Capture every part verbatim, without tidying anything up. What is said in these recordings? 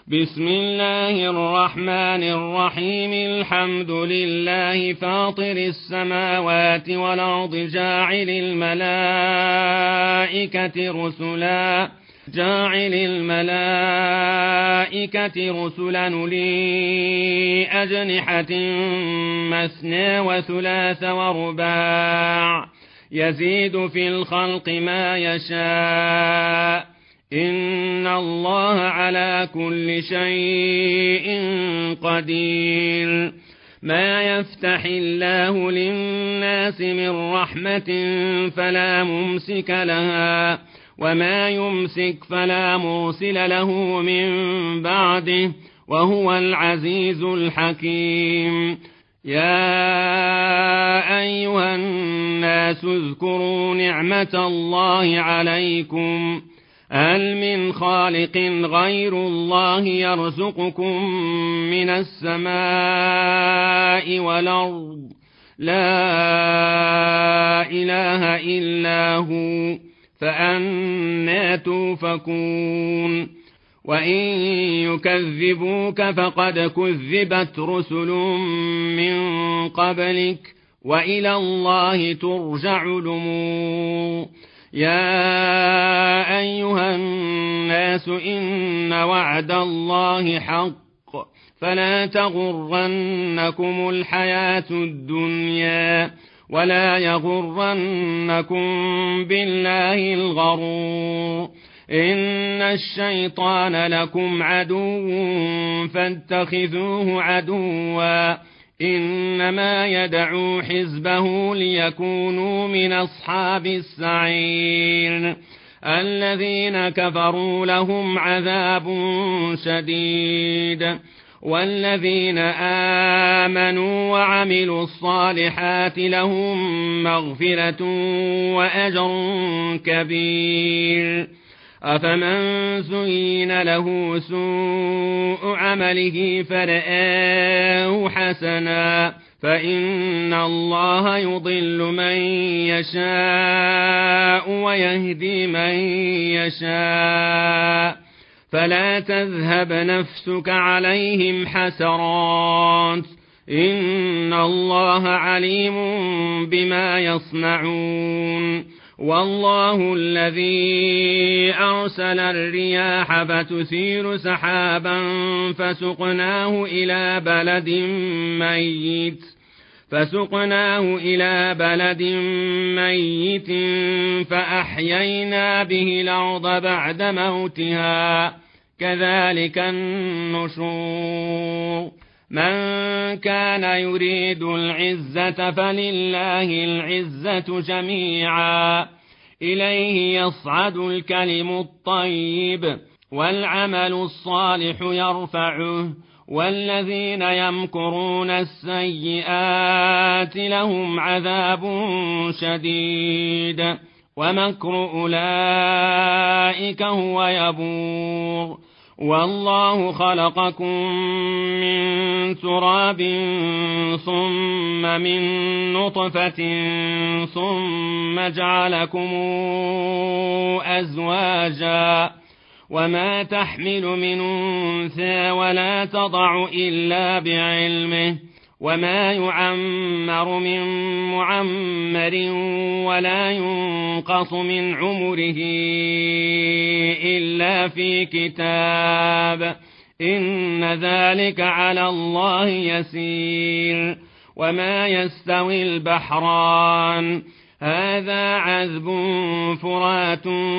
بسم الله الرحمن الرحيم الحمد لله فاطر السماوات والأرض جاعل الملائكة رسلا جاعل الملائكة رسلا أولي أجنحة مثنى وثلاث ورباع يزيد في الخلق ما يشاء إن الله على كل شيء قدير ما يفتح الله للناس من رحمة فلا ممسك لها وما يمسك فلا مرسل له من بعده وهو العزيز الحكيم يا أيها الناس اذكروا نعمة الله عليكم هل من خالق غير الله يرزقكم من السماء والأرض لا إله إلا هو فأنى توفكون وإن يكذبوك فقد كذبت رسل من قبلك وإلى الله ترجع الأمور يا أيها الناس إن وعد الله حق فلا تغرنكم الحياة الدنيا ولا يغرنكم بالله الغرور إن الشيطان لكم عدو فاتخذوه عدوا إنما يدعو حزبه ليكونوا من أصحاب السعير الذين كفروا لهم عذاب شديد والذين آمنوا وعملوا الصالحات لهم مغفرة وأجر كبير أفمن زين له سوء عمله فرآه حسنا فإن الله يضل من يشاء ويهدي من يشاء فلا تذهب نفسك عليهم حسرات إن الله عليم بما يصنعون والله الذي أرسل الرياح فتثير سحابا فسقناه إلى بلد ميت فسقناه إلى بلد ميت فأحيينا به الأرض بعد موتها كذلك النشور من كان يريد العزة فلله العزة جميعا إليه يصعد الكلم الطيب والعمل الصالح يرفعه والذين يمكرون السيئات لهم عذاب شديد ومكر أولئك هو يبور والله خلقكم من تراب ثم من نطفة ثم جعلكم أزواجا وما تحمل من أنثى ولا تضع إلا بعلمه وما يعمر من معمر ولا ينقص من عمره إلا في كتاب إن ذلك على الله يسير وما يستوي البحران هذا عذب فرات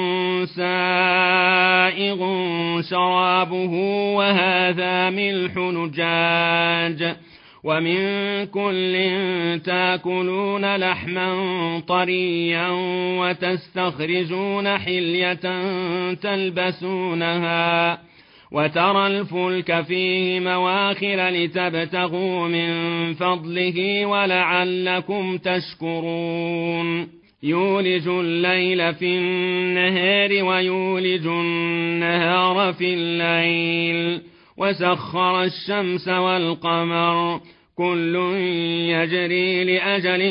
سائغ شرابه وهذا ملح نجاج ومن كل تاكلون لحما طريا وتستخرجون حلية تلبسونها وترى الفلك فيه مواخر لتبتغوا من فضله ولعلكم تشكرون يولج الليل في النهار ويولج النهار في الليل وسخر الشمس والقمر كل يجري لأجل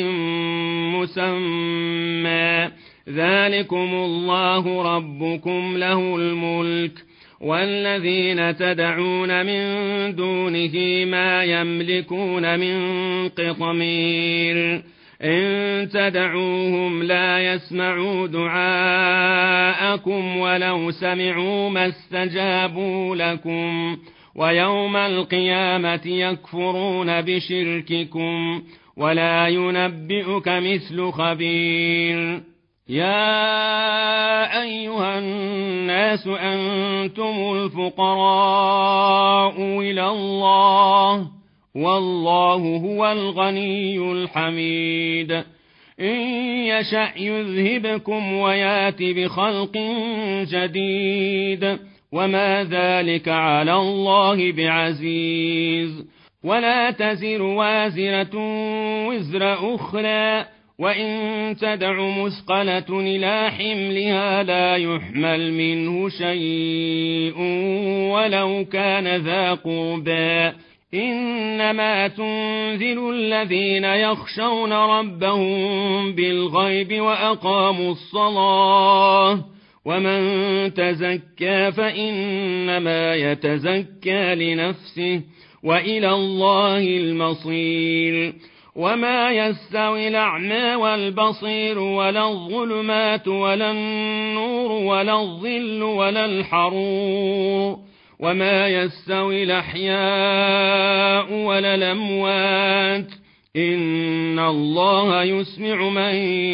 مسمى ذلكم الله ربكم له الملك والذين تدعون من دونه ما يملكون من قطمير إن تدعوهم لا يسمعوا دعاءكم ولو سمعوا ما استجابوا لكم ويوم القيامة يكفرون بشرككم ولا ينبئك مثل خبير. يا أيها الناس أنتم الفقراء إلى الله والله هو الغني الحميد إن يشأ يذهبكم ويات بخلق جديد وما ذلك على الله بعزيز. ولا تزر وازرة وزر أخرى وإن تدع مثقلة إلى حملها لا يحمل منه شيء ولو كان ذا قربى إنما تنذر الذين يخشون ربهم بالغيب وأقاموا الصلاة ومن تزكى فإنما يتزكى لنفسه وإلى الله المصير. وما يستوي الأعمى والبصير ولا الظلمات ولا النور ولا الظل ولا الحرور وما يستوي الأحياء ولا الأموات إن الله يسمع من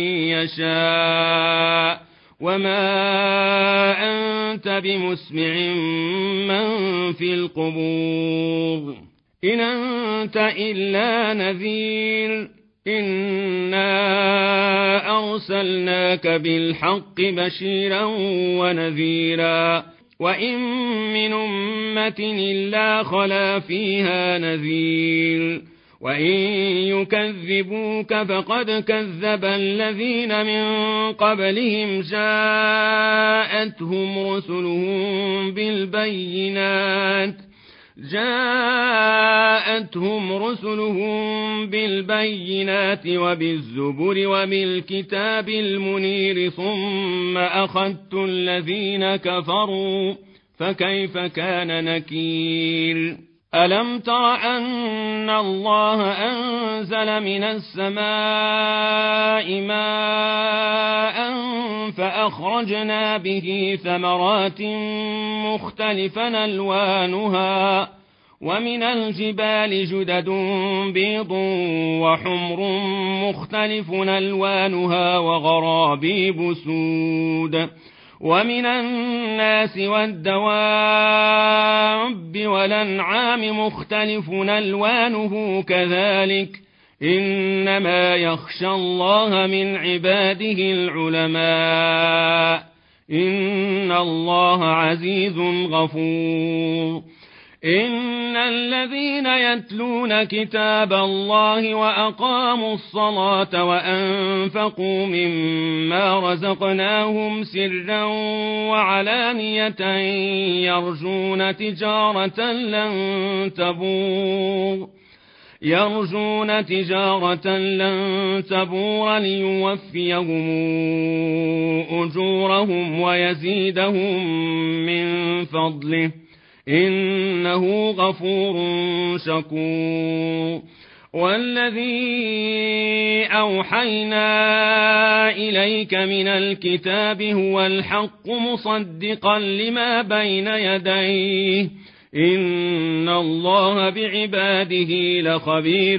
يشاء وما أنت بمسمع من في القبور إن أنت إلا نذير إنا أرسلناك بالحق بشيرا ونذيرا وإن من أمة إلا خلا فيها نذير وإن يكذبوك فقد كذب الذين من قبلهم جاءتهم رسلهم بالبينات جاءتهم رسلهم بالبينات وبالزبر وبالكتاب المنير ثم أخذت الذين كفروا فكيف كان نكير. ألم تر أن الله أنزل من السماء ماء فأخرجنا به ثمرات مختلفا ألوانها ومن الجبال جدد بيض وحمر مختلف ألوانها وغرابيب سود ومن الناس والدواب والأنعام مختلف ألوانه كذلك إنما يخشى الله من عباده العلماء إن الله عزيز غفور. إن الذين يتلون كتاب الله وأقاموا الصلاة وأنفقوا مما رزقناهم سرا وعلانية يرجون تجارة لن تبور يرجون تجارة لن تبور ليوفيهم أجورهم ويزيدهم من فضله إنه غفور شكور. والذي أوحينا إليك من الكتاب هو الحق مصدقا لما بين يديه إن الله بعباده لخبير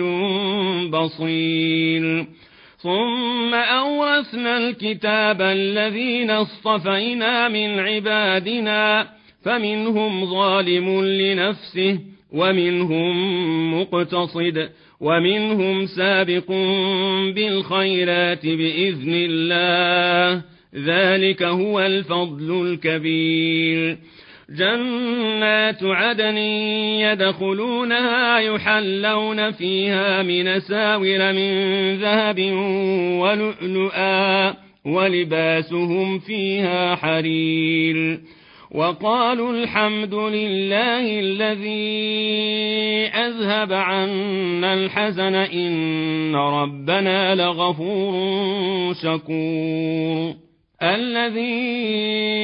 بصير. ثم أورثنا الكتاب الذين اصطفينا من عبادنا فمنهم ظالم لنفسه ومنهم مقتصد ومنهم سابق بالخيرات بإذن الله ذلك هو الفضل الكبير. جنات عدن يدخلونها يحلون فيها من ساور من ذهب ولؤلؤا ولباسهم فيها حرير. وقالوا الحمد لله الذي أذهب عنا الحزن إن ربنا لغفور شكور. الذي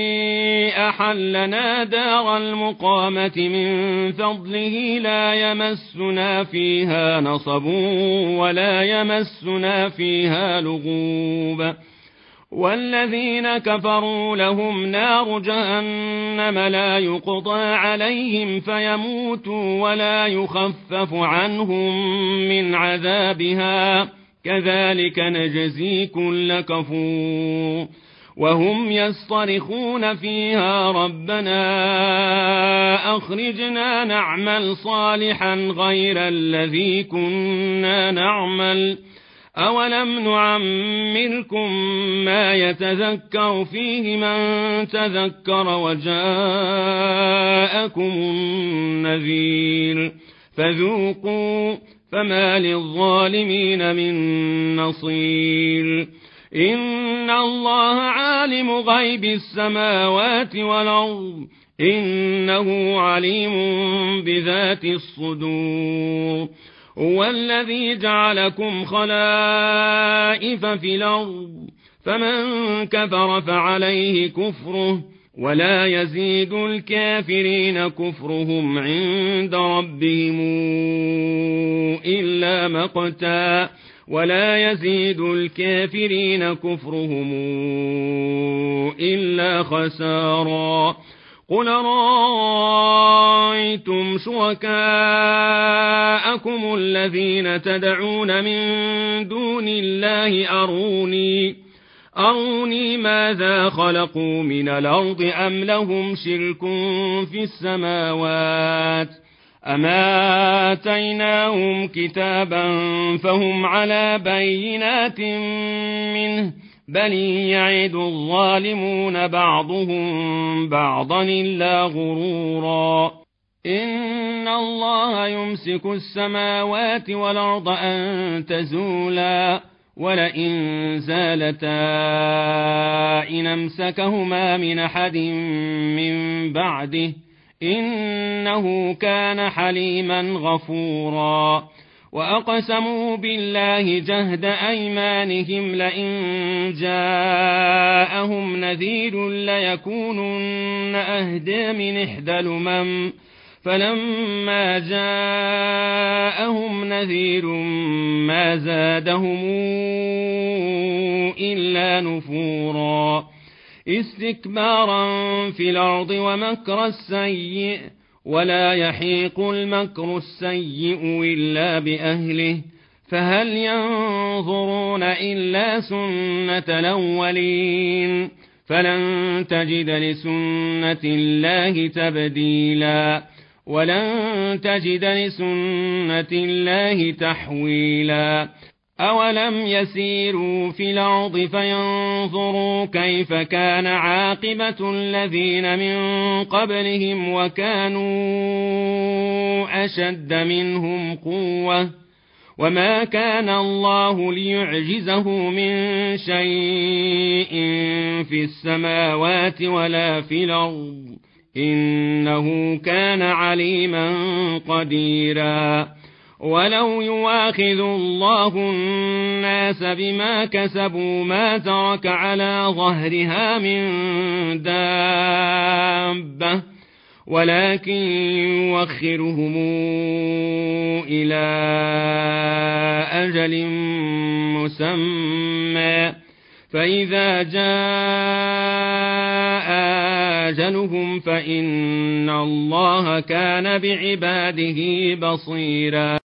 أحلنا دار المقامة من فضله لا يمسنا فيها نصب ولا يمسنا فيها لغوب والذين كفروا لهم نار جهنم لا يقضى عليهم فيموتوا ولا يخفف عنهم من عذابها كذلك نجزي كل كفور وهم يصطرخون فيها ربنا أخرجنا نعمل صالحا غير الذي كنا نعمل أولم نعمركم ما يتذكر فيه من تذكر وجاءكم النذير فذوقوا فما للظالمين من نصير إن الله عالم غيب السماوات والأرض إنه عليم بذات الصدور هو الذي جعلكم خلائف في الأرض فمن كفر فعليه كفره ولا يزيد الكافرين كفرهم عند ربهم إلا مقتا ولا يزيد الكافرين كفرهم إلا خسارا قل رأيتم شركاءكم الذين تدعون من دون الله أروني أروني ماذا خلقوا من الأرض أم لهم شرك في السماوات أما آتيناهم كتابا فهم على بينات منه بل يعد الظالمون بعضهم بعضا إلا غرورا إن الله يمسك السماوات والأرض أن تزولا ولئن زالتا إن أمسكهما من أحد من بعده إنه كان حليما غفورا وأقسموا بالله جهد أيمانهم لئن جاءهم نذير ليكونن أهدى من إحدى الأمم فلما جاءهم نذير ما زادهم إلا نفورا استكبارا في الأرض ومكر السيء ولا يحيق المكر السيء إلا بأهله فهل ينظرون إلا سنة الأولين فلن تجد لسنة الله تبديلا ولن تجد لسنة الله تحويلا أولم يسيروا في الأرض فينظروا كيف كان عاقبة الذين من قبلهم وكانوا أشد منهم قوة وما كان الله ليعجزه من شيء في السماوات ولا في الأرض إنه كان عليما قديرا ولو يواخذ الله الناس بما كسبوا ما ترك على ظهرها من دابة ولكن يوخرهم إلى أجل مسمى فإذا جاء أجلهم فإن الله كان بعباده بصيرا